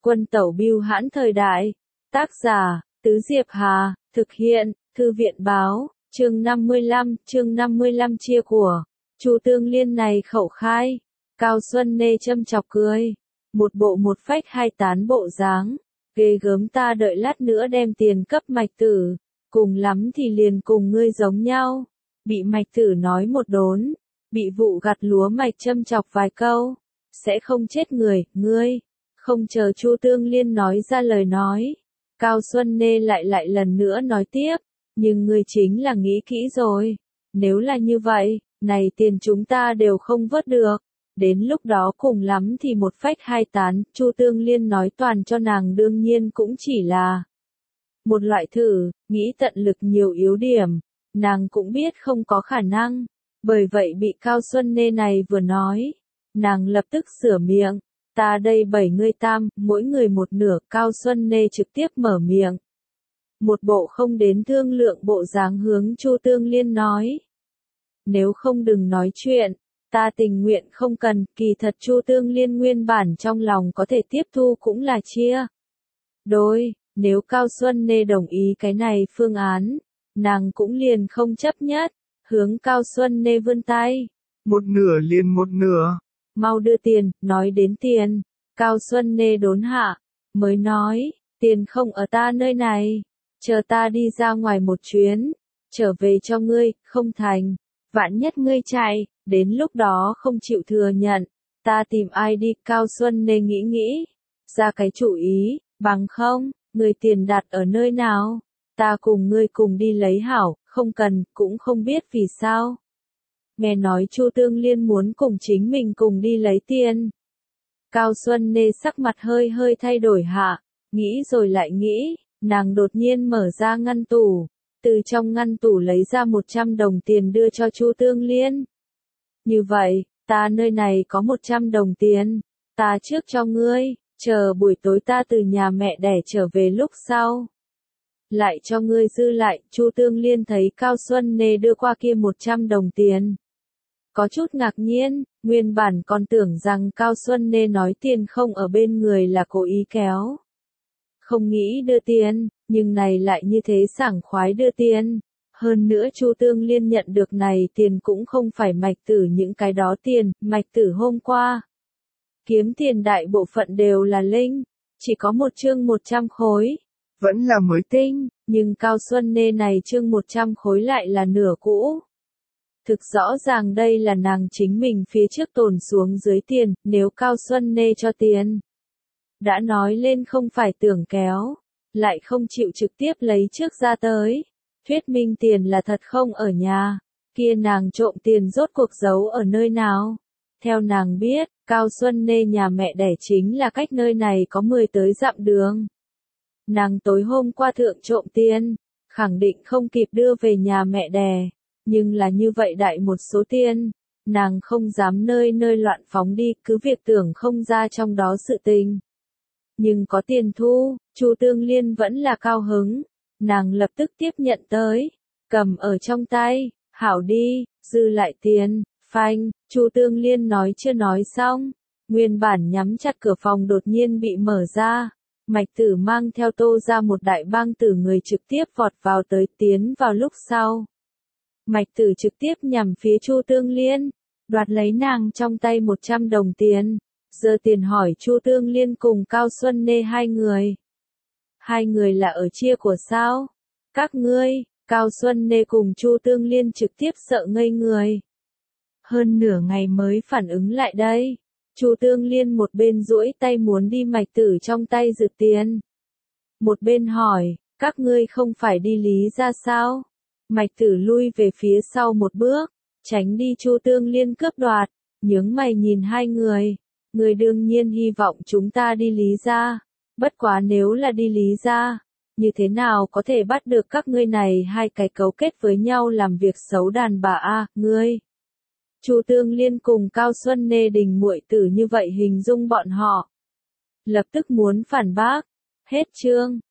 Quân tẩu bưu hãn thời đại. Tác giả, Tứ Diệp Hà, thực hiện, Thư viện báo, chương 55 chia của. Chu Tương Liên này khẩu khai. Cao Xuân Nê châm chọc cười. Một bộ một phách hai tán bộ dáng. Ghê gớm, ta đợi lát nữa đem tiền cấp Mạch Tử. Cùng lắm thì liền cùng ngươi giống nhau. Bị Mạch Tử nói một đốn. Bị vụ gặt lúa mạch châm chọc vài câu. Sẽ không chết người, ngươi. Không chờ Chu Tương Liên nói ra lời nói. Cao Xuân Nê lại lần nữa nói tiếp. Nhưng ngươi chính là nghĩ kỹ rồi. Nếu là như vậy, này tiền chúng ta đều không vớt được. Đến lúc đó cùng lắm thì một phách hai tán. Chu Tương Liên nói toàn cho nàng đương nhiên cũng chỉ là một loại thử, nghĩ tận lực nhiều yếu điểm. Nàng cũng biết không có khả năng. Bởi vậy bị Cao Xuân Nê này vừa nói. Nàng lập tức sửa miệng. Ta đây 7 ngươi tam, mỗi người một nửa. Cao Xuân Nê trực tiếp mở miệng. Một bộ không đến thương lượng bộ dáng hướng Chu Tương Liên nói. Nếu không đừng nói chuyện, ta tình nguyện không cần. Kỳ thật Chu Tương Liên nguyên bản trong lòng có thể tiếp thu cũng là chia đôi. Nếu Cao Xuân Nê đồng ý cái này phương án, nàng cũng liền không chấp nhất. Hướng Cao Xuân Nê vươn tay. Một nửa liền một nửa. Mau đưa tiền, nói đến tiền. Cao Xuân Nê đốn hạ, mới nói, tiền không ở ta nơi này. Chờ ta đi ra ngoài một chuyến, trở về cho ngươi, không thành. Vạn nhất ngươi chạy, đến lúc đó không chịu thừa nhận. Ta tìm ai đi, Cao Xuân Nê nghĩ. Ra cái chủ ý, bằng không, người tiền đặt ở nơi nào. Ta cùng ngươi cùng đi lấy hảo, không cần, cũng không biết vì sao. Nghe nói Chu Tương Liên muốn cùng chính mình cùng đi lấy tiền. Cao Xuân Nê sắc mặt hơi thay đổi hạ, nghĩ rồi lại nghĩ, nàng đột nhiên mở ra ngăn tủ, từ trong ngăn tủ lấy ra 100 đồng tiền đưa cho Chu Tương Liên. Như vậy, ta nơi này có 100 đồng tiền, ta trước cho ngươi, chờ buổi tối ta từ nhà mẹ đẻ trở về lúc sau. Lại cho ngươi dư lại. Chu Tương Liên thấy Cao Xuân Nê đưa qua kia 100 đồng tiền. Có chút ngạc nhiên, nguyên bản còn tưởng rằng Cao Xuân Nê nói tiền không ở bên người là cố ý kéo. Không nghĩ đưa tiền, nhưng này lại như thế sảng khoái đưa tiền. Hơn nữa Chu Tương Liên nhận được này tiền cũng không phải Mạch Tử những cái đó tiền, Mạch Tử hôm qua kiếm tiền đại bộ phận đều là linh, chỉ có một chương 100 khối. Vẫn là mới tinh, nhưng Cao Xuân Nê này chương 100 khối lại là nửa cũ. Thực rõ ràng đây là nàng chính mình phía trước tồn xuống dưới tiền, nếu Cao Xuân Nê cho tiền. Đã nói lên không phải tưởng kéo, lại không chịu trực tiếp lấy trước ra tới. Thuyết minh tiền là thật không ở nhà, kia nàng trộm tiền rốt cuộc giấu ở nơi nào. Theo nàng biết, Cao Xuân Nê nhà mẹ đẻ chính là cách nơi này có 10 tới dặm đường. Nàng tối hôm qua thượng trộm tiền, khẳng định không kịp đưa về nhà mẹ đẻ. Nhưng là như vậy đại một số tiền, nàng không dám nơi loạn phóng đi, cứ việc tưởng không ra trong đó sự tình. Nhưng có tiền thu, Chu Tương Liên vẫn là cao hứng, nàng lập tức tiếp nhận tới, cầm ở trong tay, hảo đi, dư lại tiền, phanh. Chu Tương Liên nói chưa nói xong, nguyên bản nhắm chặt cửa phòng đột nhiên bị mở ra. Mạch Tử mang theo Tô ra một đại bang tử người trực tiếp vọt vào tới, tiến vào lúc sau. Mạch Tử trực tiếp nhằm phía Chu Tương Liên, đoạt lấy nàng trong tay 100 đồng tiền, giơ tiền hỏi Chu Tương Liên cùng Cao Xuân Nê hai người. Hai người là ở chia của sao? Các ngươi. Cao Xuân Nê cùng Chu Tương Liên trực tiếp sợ ngây người. Hơn nửa ngày mới phản ứng lại đây. Chu Tương Liên một bên duỗi tay muốn đi Mạch Tử trong tay giật tiền. Một bên hỏi, các ngươi không phải đi Lý ra sao? Mạch Tử lui về phía sau một bước, tránh đi Chu Tương Liên cướp đoạt, nhướng mày nhìn hai người. Người đương nhiên hy vọng chúng ta đi Lý ra. Bất quá nếu là đi Lý ra, như thế nào có thể bắt được các ngươi này hai cái cấu kết với nhau làm việc xấu đàn bà a, ngươi. Chu Tương Liên cùng Cao Xuân Nê đình muội tử như vậy hình dung bọn họ. Lập tức muốn phản bác. Hết chương.